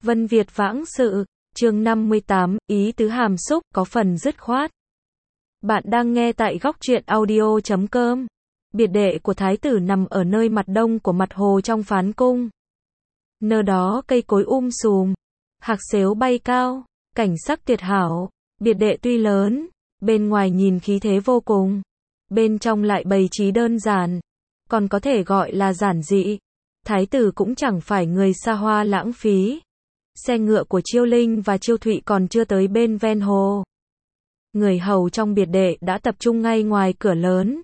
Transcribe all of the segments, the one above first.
Vân Việt vãng sự, chương 58, ý tứ hàm xúc, có phần dứt khoát. Bạn đang nghe tại góc truyện audio.com. Biệt đệ của thái tử nằm ở nơi mặt đông của mặt hồ trong Phán Cung. Nơi đó cây cối sùm, hạc xếu bay cao, cảnh sắc tuyệt hảo. Biệt đệ tuy lớn, bên ngoài nhìn khí thế vô cùng, bên trong lại bày trí đơn giản, còn có thể gọi là giản dị. Thái tử cũng chẳng phải người xa hoa lãng phí. Xe ngựa của Chiêu Linh và Chiêu Thụy còn chưa tới bên ven hồ. Người hầu trong biệt đệ đã tập trung ngay ngoài cửa lớn,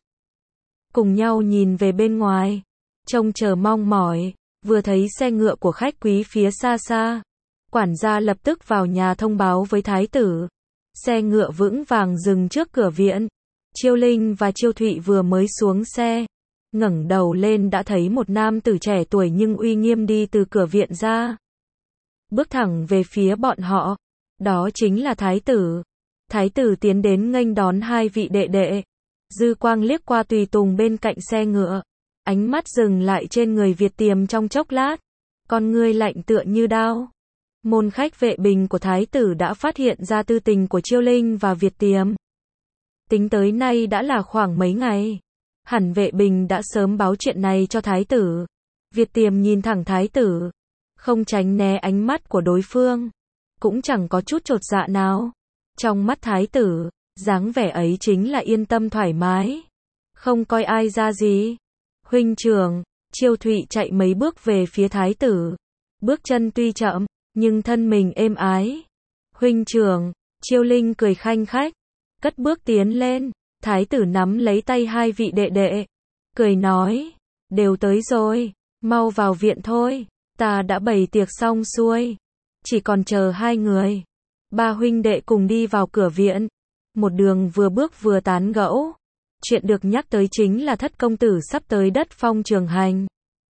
cùng nhau nhìn về bên ngoài, trông chờ mong mỏi. Vừa thấy xe ngựa của khách quý phía xa xa, quản gia lập tức vào nhà thông báo với thái tử. Xe ngựa vững vàng dừng trước cửa viện. Chiêu Linh và Chiêu Thụy vừa mới xuống xe, ngẩng đầu lên đã thấy một nam tử trẻ tuổi nhưng uy nghiêm đi từ cửa viện ra, bước thẳng về phía bọn họ. Đó chính là thái tử. Thái tử tiến đến nghênh đón hai vị đệ đệ, dư quang liếc qua tùy tùng bên cạnh xe ngựa, ánh mắt dừng lại trên người Việt Tiềm trong chốc lát, con ngươi lạnh tựa như đao. Môn khách vệ bình của thái tử đã phát hiện ra tư tình của Chiêu Linh và Việt Tiềm. Tính tới nay đã là khoảng mấy ngày, hẳn vệ bình đã sớm báo chuyện này cho thái tử. Việt Tiềm nhìn thẳng thái tử, không tránh né ánh mắt của đối phương, cũng chẳng có chút chột dạ nào. Trong mắt thái tử, dáng vẻ ấy chính là yên tâm thoải mái, không coi ai ra gì. Huynh trưởng. Chiêu Thụy chạy mấy bước về phía thái tử, bước chân tuy chậm, nhưng thân mình êm ái. Huynh trưởng. Chiêu Linh cười khanh khách, cất bước tiến lên. Thái tử nắm lấy tay hai vị đệ đệ, cười nói, đều tới rồi, mau vào viện thôi, ta đã bày tiệc xong xuôi, chỉ còn chờ hai người. Ba huynh đệ cùng đi vào cửa viện, một đường vừa bước vừa tán gẫu. Chuyện được nhắc tới chính là thất công tử sắp tới đất phong Trường Hành.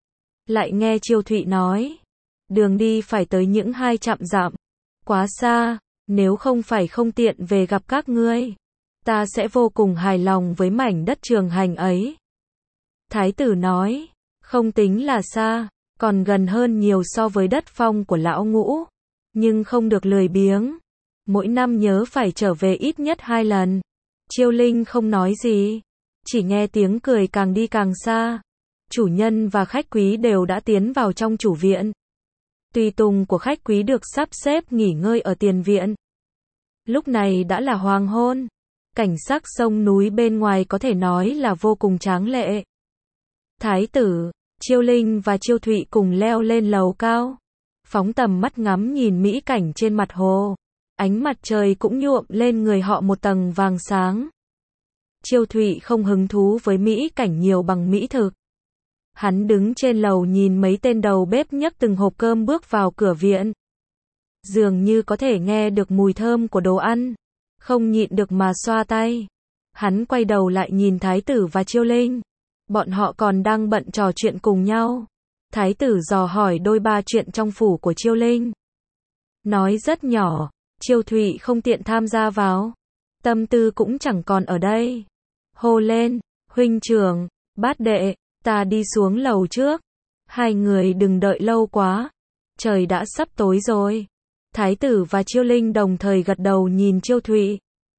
Lại nghe Chiêu Thụy nói, đường đi phải tới những 200 dặm, quá xa, nếu không phải không tiện về gặp các ngươi, ta sẽ vô cùng hài lòng với mảnh đất Trường Hành ấy. Thái tử nói, không tính là xa, còn gần hơn nhiều so với đất phong của lão Ngũ, nhưng không được lười biếng, mỗi năm nhớ phải trở về ít nhất 2 lần. Chiêu Linh không nói gì, chỉ nghe tiếng cười càng đi càng xa. Chủ nhân và khách quý đều đã tiến vào trong chủ viện. Tùy tùng của khách quý được sắp xếp nghỉ ngơi ở tiền viện. Lúc này đã là hoàng hôn, cảnh sắc sông núi bên ngoài có thể nói là vô cùng tráng lệ. Thái tử, Chiêu Linh và Chiêu Thụy cùng leo lên lầu cao, phóng tầm mắt ngắm nhìn mỹ cảnh trên mặt hồ. Ánh mặt trời cũng nhuộm lên người họ một tầng vàng sáng. Chiêu Thụy không hứng thú với mỹ cảnh nhiều bằng mỹ thực. Hắn đứng trên lầu nhìn mấy tên đầu bếp nhấc từng hộp cơm bước vào cửa viện. Dường như có thể nghe được mùi thơm của đồ ăn, không nhịn được mà xoa tay. Hắn quay đầu lại nhìn thái tử và Chiêu Linh. Bọn họ còn đang bận trò chuyện cùng nhau. Thái tử dò hỏi đôi ba chuyện trong phủ của Chiêu Linh. Nói rất nhỏ, Chiêu Thụy không tiện tham gia vào, tâm tư cũng chẳng còn ở đây. Hô lên, huynh trưởng, bát đệ, ta đi xuống lầu trước. Hai người đừng đợi lâu quá, trời đã sắp tối rồi. Thái tử và Chiêu Linh đồng thời gật đầu nhìn Chiêu Thụy.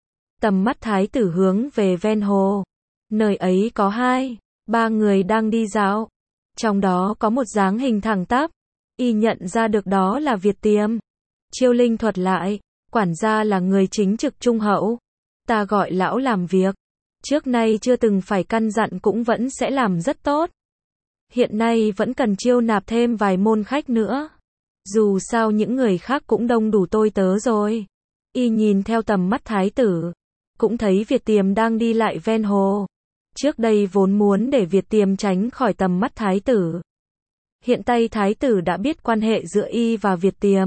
Tầm mắt thái tử hướng về ven hồ. Nơi ấy có 2-3 người đang đi dạo. Trong đó có một dáng hình thẳng tắp. Y nhận ra được đó là Việt Tiềm. Chiêu Linh thuật lại, quản gia là người chính trực trung hậu. Ta gọi lão làm việc, trước nay chưa từng phải căn dặn cũng vẫn sẽ làm rất tốt. Hiện nay vẫn cần chiêu nạp thêm vài môn khách nữa. Dù sao những người khác cũng đông đủ tôi tớ rồi. Y nhìn theo tầm mắt thái tử, cũng thấy Việt Tiềm đang đi lại ven hồ. Trước đây vốn muốn để Việt Tiềm tránh khỏi tầm mắt thái tử. Hiện tại thái tử đã biết quan hệ giữa y và Việt Tiềm.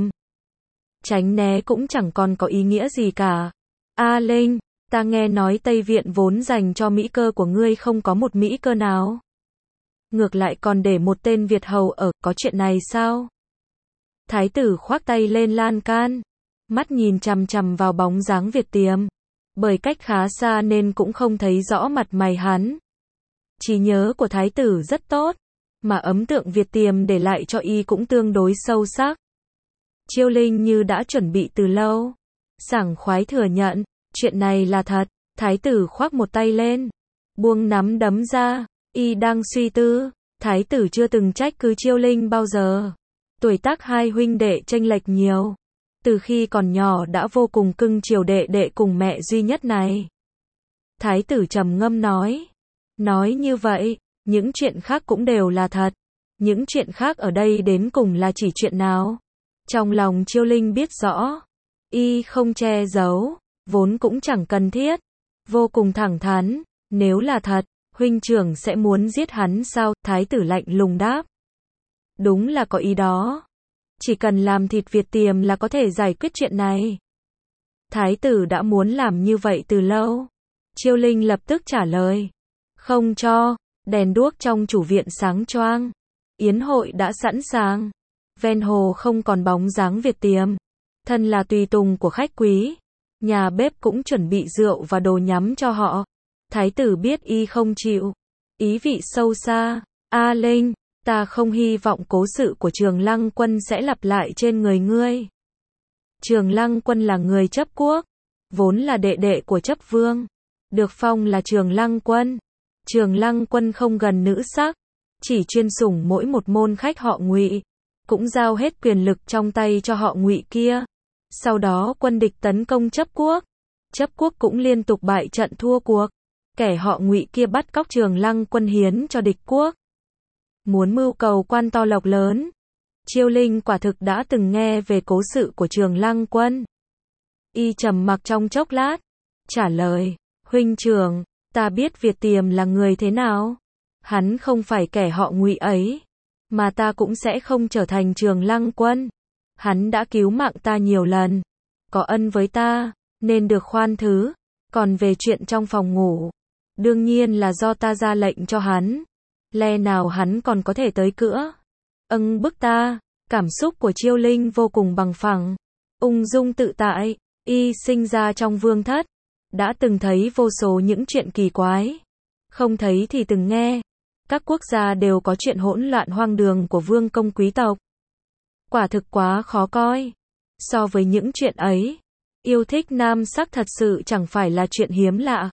Tránh né cũng chẳng còn có ý nghĩa gì cả. A Linh, ta nghe nói Tây Viện vốn dành cho mỹ cơ của ngươi không có một mỹ cơ nào. Ngược lại còn để một tên Việt hầu ở, có chuyện này sao? Thái tử khoác tay lên lan can, mắt nhìn chằm chằm vào bóng dáng Việt Tiềm. Bởi cách khá xa nên cũng không thấy rõ mặt mày hắn. Trí nhớ của thái tử rất tốt, mà ấn tượng Việt Tiềm để lại cho y cũng tương đối sâu sắc. Chiêu Linh như đã chuẩn bị từ lâu. Sảng khoái thừa nhận, chuyện này là thật. Thái tử khoác một tay lên, buông nắm đấm ra, y đang suy tư. Thái tử chưa từng trách cứ Chiêu Linh bao giờ. Tuổi tác hai huynh đệ chênh lệch nhiều. Từ khi còn nhỏ đã vô cùng cưng chiều đệ đệ cùng mẹ duy nhất này. Thái tử trầm ngâm nói. Nói như vậy, những chuyện khác cũng đều là thật. Những chuyện khác ở đây đến cùng là chỉ chuyện nào? Trong lòng Chiêu Linh biết rõ. Y không che giấu, vốn cũng chẳng cần thiết. Vô cùng thẳng thắn, nếu là thật, huynh trưởng sẽ muốn giết hắn sao? Thái tử lạnh lùng đáp. Đúng là có ý đó. Chỉ cần làm thịt Việt Tiềm là có thể giải quyết chuyện này. Thái tử đã muốn làm như vậy từ lâu. Chiêu Linh lập tức trả lời. Không cho, đèn đuốc trong chủ viện sáng choang. Yến hội đã sẵn sàng. Ven hồ không còn bóng dáng Việt Tiềm. Thân là tùy tùng của khách quý. Nhà bếp cũng chuẩn bị rượu và đồ nhắm cho họ. Thái tử biết y không chịu. Ý vị sâu xa. A Linh, ta không hy vọng cố sự của Trường Lăng Quân sẽ lặp lại trên người ngươi. Trường Lăng Quân là người chấp quốc. Vốn là đệ đệ của chấp vương. Được phong là Trường Lăng Quân. Trường Lăng Quân không gần nữ sắc. Chỉ chuyên sủng mỗi một môn khách họ Ngụy. Cũng giao hết quyền lực trong tay cho họ Ngụy kia. Sau đó quân địch tấn công chấp quốc. Chấp quốc cũng liên tục bại trận thua cuộc. Kẻ họ Ngụy kia bắt cóc Trường Lăng Quân hiến cho địch quốc. Muốn mưu cầu quan to lộc lớn. Chiêu Linh quả thực đã từng nghe về cố sự của Trường Lăng Quân. Y trầm mặc trong chốc lát. Trả lời, huynh trưởng, ta biết Việt Tiềm là người thế nào. Hắn không phải kẻ họ Ngụy ấy. Mà ta cũng sẽ không trở thành Trường Lăng Quân. Hắn đã cứu mạng ta nhiều lần. Có ân với ta, nên được khoan thứ. Còn về chuyện trong phòng ngủ, đương nhiên là do ta ra lệnh cho hắn. Lẽ nào hắn còn có thể tới cửa? Bức ta. Cảm xúc của Chiêu Linh vô cùng bằng phẳng. Ung dung tự tại. Y sinh ra trong vương thất. Đã từng thấy vô số những chuyện kỳ quái. Không thấy thì từng nghe. Các quốc gia đều có chuyện hỗn loạn hoang đường của vương công quý tộc. Quả thực quá khó coi. So với những chuyện ấy, yêu thích nam sắc thật sự chẳng phải là chuyện hiếm lạ.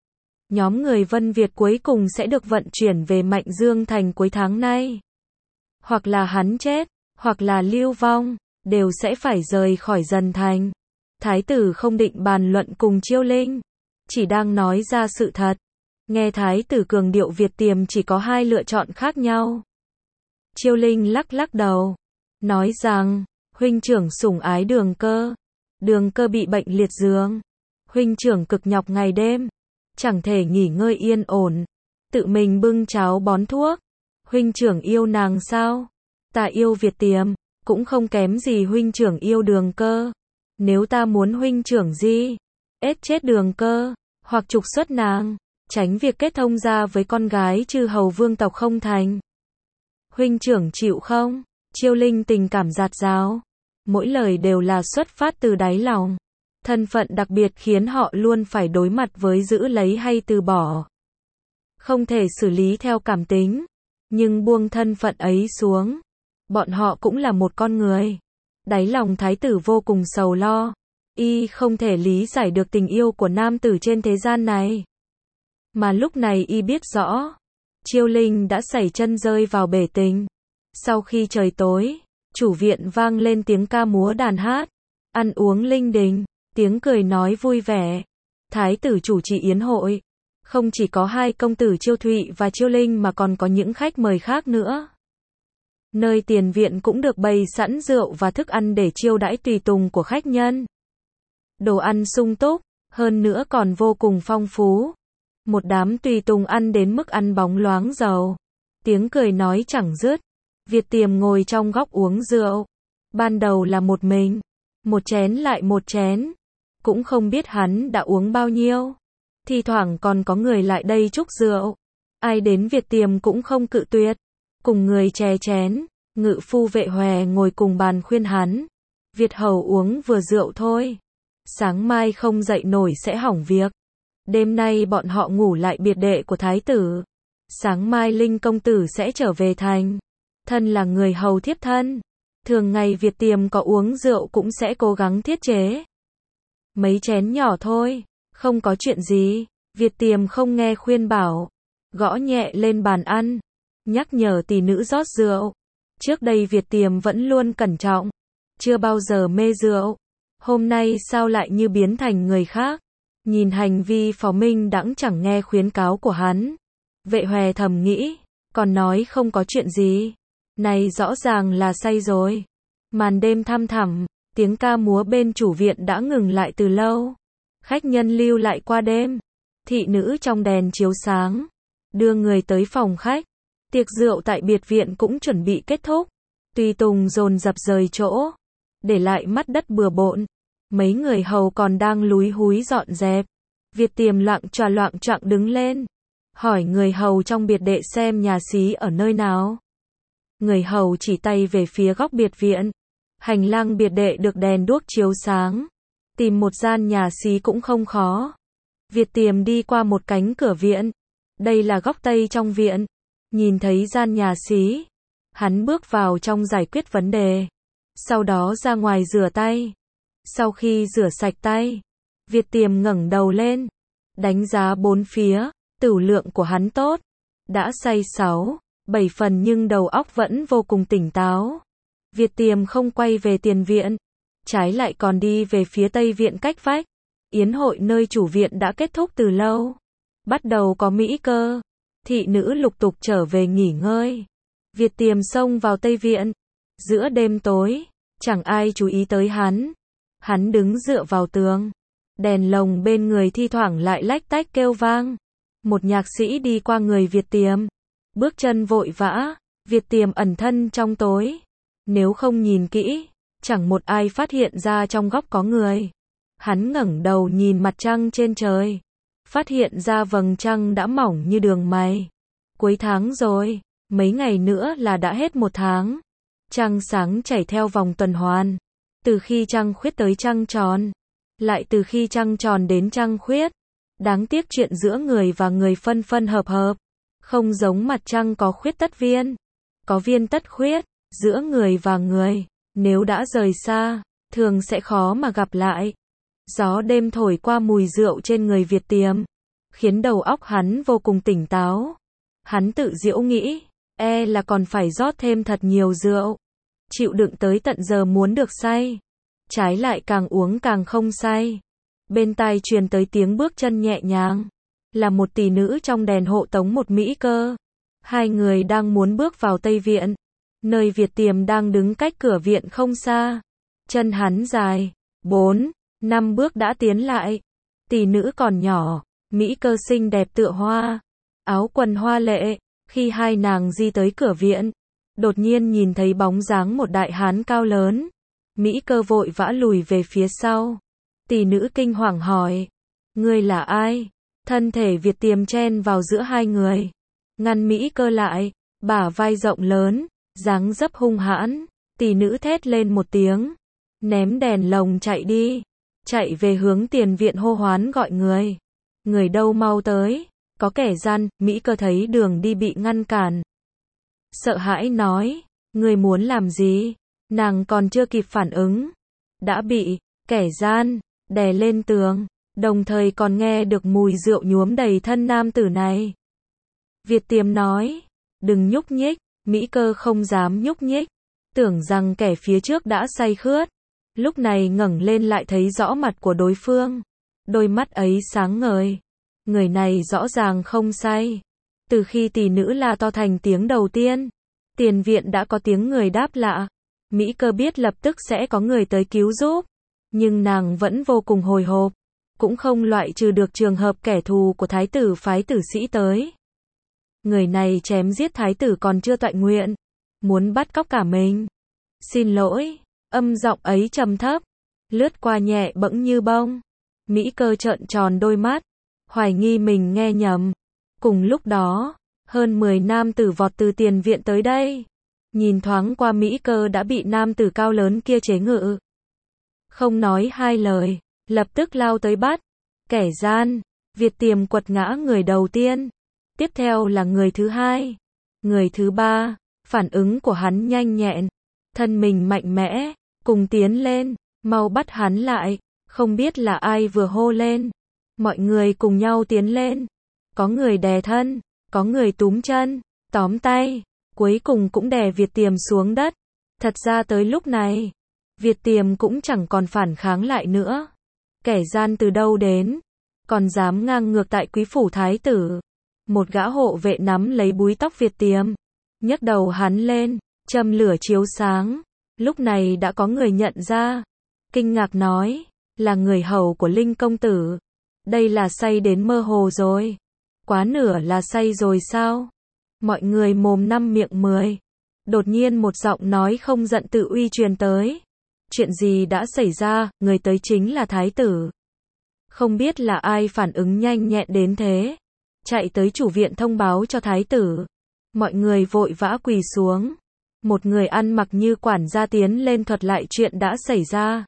Nhóm người Vân Việt cuối cùng sẽ được vận chuyển về Mạnh Dương Thành cuối tháng nay. Hoặc là hắn chết, hoặc là lưu vong, đều sẽ phải rời khỏi Dần Thành. Thái tử không định bàn luận cùng Chiêu Linh, chỉ đang nói ra sự thật. Nghe Thái tử cường điệu Việt Tiềm chỉ có hai lựa chọn khác nhau. Chiêu Linh lắc lắc đầu, nói rằng, huynh trưởng sủng ái Đường Cơ. Đường Cơ bị bệnh liệt giường. Huynh trưởng cực nhọc ngày đêm, chẳng thể nghỉ ngơi yên ổn. Tự mình bưng cháo bón thuốc. Huynh trưởng yêu nàng sao? Ta yêu Việt Tiềm, cũng không kém gì huynh trưởng yêu Đường Cơ. Nếu ta muốn huynh trưởng gì? Ết chết Đường Cơ, hoặc trục xuất nàng, tránh việc kết thông gia với con gái chư hầu vương tộc không thành. Huynh trưởng chịu không? Chiêu Linh tình cảm dạt dào. Mỗi lời đều là xuất phát từ đáy lòng. Thân phận đặc biệt khiến họ luôn phải đối mặt với giữ lấy hay từ bỏ. Không thể xử lý theo cảm tính. Nhưng buông thân phận ấy xuống. Bọn họ cũng là một con người. Đáy lòng thái tử vô cùng sầu lo. Y không thể lý giải được tình yêu của nam tử trên thế gian này. Mà lúc này y biết rõ. Chiêu Linh đã sẩy chân rơi vào bể tình. Sau khi trời tối, chủ viện vang lên tiếng ca múa đàn hát. Ăn uống linh đình, tiếng cười nói vui vẻ. Thái tử chủ trì yến hội. Không chỉ có hai công tử Chiêu Thụy và Chiêu Linh mà còn có những khách mời khác nữa. Nơi tiền viện cũng được bày sẵn rượu và thức ăn để chiêu đãi tùy tùng của khách nhân. Đồ ăn sung túc, hơn nữa còn vô cùng phong phú. Một đám tùy tùng ăn đến mức ăn bóng loáng dầu. Tiếng cười nói chẳng dứt. Việt Tiềm ngồi trong góc uống rượu. Ban đầu là một mình. Một chén lại một chén. Cũng không biết hắn đã uống bao nhiêu. Thi thoảng còn có người lại đây chúc rượu. Ai đến Việt Tiềm cũng không cự tuyệt. Cùng người chè chén. Ngự phu Vệ Hòe ngồi cùng bàn khuyên hắn. Việt hầu uống vừa rượu thôi. Sáng mai không dậy nổi sẽ hỏng việc. Đêm nay bọn họ ngủ lại biệt đệ của thái tử. Sáng mai Linh công tử sẽ trở về thành. Thân là người hầu thiếp thân. Thường ngày Việt Tiềm có uống rượu cũng sẽ cố gắng thiết chế. Mấy chén nhỏ thôi, không có chuyện gì. Việt Tiềm không nghe khuyên bảo, gõ nhẹ lên bàn ăn, nhắc nhở tỷ nữ rót rượu. Trước đây Việt Tiềm vẫn luôn cẩn trọng, chưa bao giờ mê rượu. Hôm nay sao lại như biến thành người khác? Nhìn hành vi phò minh đãng chẳng nghe khuyến cáo của hắn. Vệ Hòe thầm nghĩ, còn nói không có chuyện gì. Này rõ ràng là say rồi. Màn đêm thăm thẳm, tiếng ca múa bên chủ viện đã ngừng lại từ lâu. Khách nhân lưu lại qua đêm. Thị nữ trong đèn chiếu sáng, đưa người tới phòng khách. Tiệc rượu tại biệt viện cũng chuẩn bị kết thúc. Tùy tùng dồn dập rời chỗ, để lại mắt đất bừa bộn. Mấy người hầu còn đang lúi húi dọn dẹp. Việt Tiềm loạng choạng đứng lên, hỏi người hầu trong biệt đệ xem nhà xí ở nơi nào. Người hầu chỉ tay về phía góc biệt viện. Hành lang biệt đệ được đèn đuốc chiếu sáng. Tìm một gian nhà xí cũng không khó. Việt Tiềm đi qua một cánh cửa viện. Đây là góc tây trong viện. Nhìn thấy gian nhà xí, hắn bước vào trong giải quyết vấn đề. Sau đó ra ngoài rửa tay. Sau khi rửa sạch tay, Việt Tiềm ngẩng đầu lên, đánh giá bốn phía. Tửu lượng của hắn tốt, đã say 6, 7 phần nhưng đầu óc vẫn vô cùng tỉnh táo. Việt Tiềm không quay về tiền viện, trái lại còn đi về phía tây viện cách vách. Yến hội nơi chủ viện đã kết thúc từ lâu. Bắt đầu có mỹ cơ, thị nữ lục tục trở về nghỉ ngơi. Việt Tiềm xông vào tây viện. Giữa đêm tối, chẳng ai chú ý tới hắn. Hắn đứng dựa vào tường. Đèn lồng bên người thi thoảng lại lách tách kêu vang. Một nhạc sĩ đi qua người Việt Tiềm. Bước chân vội vã, Việt Tiềm ẩn thân trong tối. Nếu không nhìn kỹ, chẳng một ai phát hiện ra trong góc có người. Hắn ngẩng đầu nhìn mặt trăng trên trời. Phát hiện ra vầng trăng đã mỏng như đường mày. Cuối tháng rồi, mấy ngày nữa là đã hết một tháng. Trăng sáng chảy theo vòng tuần hoàn. Từ khi trăng khuyết tới trăng tròn. Lại từ khi trăng tròn đến trăng khuyết. Đáng tiếc chuyện giữa người và người phân phân hợp hợp. Không giống mặt trăng có khuyết tất viên. Có viên tất khuyết. Giữa người và người, nếu đã rời xa, thường sẽ khó mà gặp lại. Gió đêm thổi qua mùi rượu trên người Việt Tiềm, khiến đầu óc hắn vô cùng tỉnh táo. Hắn tự giễu nghĩ, là còn phải rót thêm thật nhiều rượu. Chịu đựng tới tận giờ muốn được say. Trái lại càng uống càng không say. Bên tai truyền tới tiếng bước chân nhẹ nhàng. Là một tỷ nữ trong đèn hộ tống một mỹ cơ. Hai người đang muốn bước vào Tây Viện. Nơi Việt Tiềm đang đứng cách cửa viện không xa. Chân hắn dài, 4, 5 bước đã tiến lại. Tỷ nữ còn nhỏ, mỹ cơ xinh đẹp tựa hoa. Áo quần hoa lệ. Khi hai nàng di tới cửa viện, đột nhiên nhìn thấy bóng dáng một đại hán cao lớn. Mỹ cơ vội vã lùi về phía sau. Tỷ nữ kinh hoàng hỏi, ngươi là ai? Thân thể Việt Tiềm chen vào giữa hai người, ngăn Mỹ cơ lại, bả vai rộng lớn, dáng dấp hung hãn. Tỷ nữ thét lên một tiếng, ném đèn lồng chạy đi, chạy về hướng tiền viện hô hoán gọi người. Người đâu mau tới, có kẻ gian. Mỹ cơ thấy đường đi bị ngăn cản, sợ hãi nói, ngươi muốn làm gì? Nàng còn chưa kịp phản ứng, đã bị kẻ gian đè lên tường, đồng thời còn nghe được mùi rượu nhuốm đầy thân nam tử này. Việt Tiềm nói, đừng nhúc nhích. Mỹ cơ không dám nhúc nhích, tưởng rằng kẻ phía trước đã say khướt. Lúc này ngẩng lên lại thấy rõ mặt của đối phương. Đôi mắt ấy sáng ngời. Người này rõ ràng không say. Từ khi tỷ nữ la to thành tiếng đầu tiên, tiền viện đã có tiếng người đáp lạ. Mỹ cơ biết lập tức sẽ có người tới cứu giúp. Nhưng nàng vẫn vô cùng hồi hộp. Cũng không loại trừ được trường hợp kẻ thù của thái tử phái tử sĩ tới. Người này chém giết thái tử còn chưa toại nguyện, muốn bắt cóc cả mình. Xin lỗi, âm giọng ấy trầm thấp, lướt qua nhẹ bẫng như bông. Mỹ cơ trợn tròn đôi mắt, hoài nghi mình nghe nhầm. Cùng lúc đó, hơn 10 nam tử vọt từ tiền viện tới đây. Nhìn thoáng qua Mỹ cơ đã bị nam tử cao lớn kia chế ngự. Không nói hai lời, lập tức lao tới bắt. Kẻ gian, Việt Tiềm quật ngã người đầu tiên. Tiếp theo là người thứ hai, người thứ ba. Phản ứng của hắn nhanh nhẹn, thân mình mạnh mẽ, cùng tiến lên, mau bắt hắn lại, không biết là ai vừa hô lên. Mọi người cùng nhau tiến lên, có người đè thân, có người túm chân, tóm tay, cuối cùng cũng đè Việt Tiềm xuống đất. Thật ra tới lúc này, Việt Tiềm cũng chẳng còn phản kháng lại nữa. Kẻ gian từ đâu đến, còn dám ngang ngược tại quý phủ thái tử. Một gã hộ vệ nắm lấy búi tóc Việt Tiềm, nhấc đầu hắn lên, châm lửa chiếu sáng. Lúc này đã có người nhận ra, kinh ngạc nói, là người hầu của Linh công tử. Đây là say đến mơ hồ rồi. Quá nửa là say rồi sao? Mọi người mồm năm miệng mười. Đột nhiên một giọng nói không giận tự uy truyền tới. Chuyện gì đã xảy ra, người tới chính là thái tử. Không biết là ai phản ứng nhanh nhẹn đến thế. Chạy tới chủ viện thông báo cho thái tử. Mọi người vội vã quỳ xuống. Một người ăn mặc như quản gia tiến lên thuật lại chuyện đã xảy ra.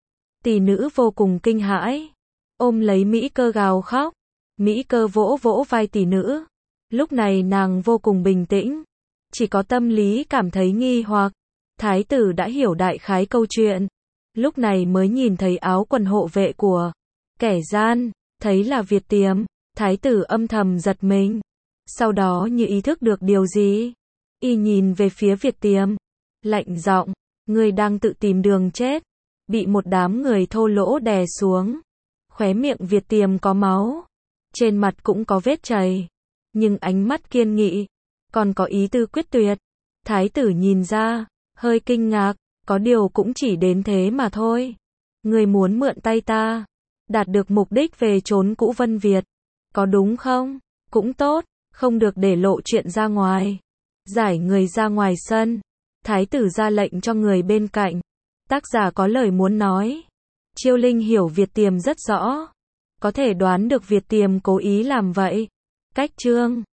Tỷ nữ vô cùng kinh hãi, ôm lấy Mỹ Cơ gào khóc. Mỹ Cơ vỗ vỗ vai tỷ nữ. Lúc này nàng vô cùng bình tĩnh, chỉ có tâm lý cảm thấy nghi hoặc. Thái tử đã hiểu đại khái câu chuyện, lúc này mới nhìn thấy áo quần hộ vệ của kẻ gian, thấy là Việt Tiềm. Thái tử âm thầm giật mình, sau đó như ý thức được điều gì, y nhìn về phía Việt Tiềm, lạnh giọng, ngươi đang tự tìm đường chết. Bị một đám người thô lỗ đè xuống, khóe miệng Việt Tiềm có máu, trên mặt cũng có vết chảy, nhưng ánh mắt kiên nghị, còn có ý tư quyết tuyệt. Thái tử nhìn ra, hơi kinh ngạc, có điều cũng chỉ đến thế mà thôi. Ngươi muốn mượn tay ta, đạt được mục đích về trốn cũ Vân Việt, có đúng không? Cũng tốt, không được để lộ chuyện ra ngoài. Giải người ra ngoài sân. Thái tử ra lệnh cho người bên cạnh. Tác giả có lời muốn nói. Chiêu Linh hiểu Việt Tiềm rất rõ, có thể đoán được Việt Tiềm cố ý làm vậy. Cách chương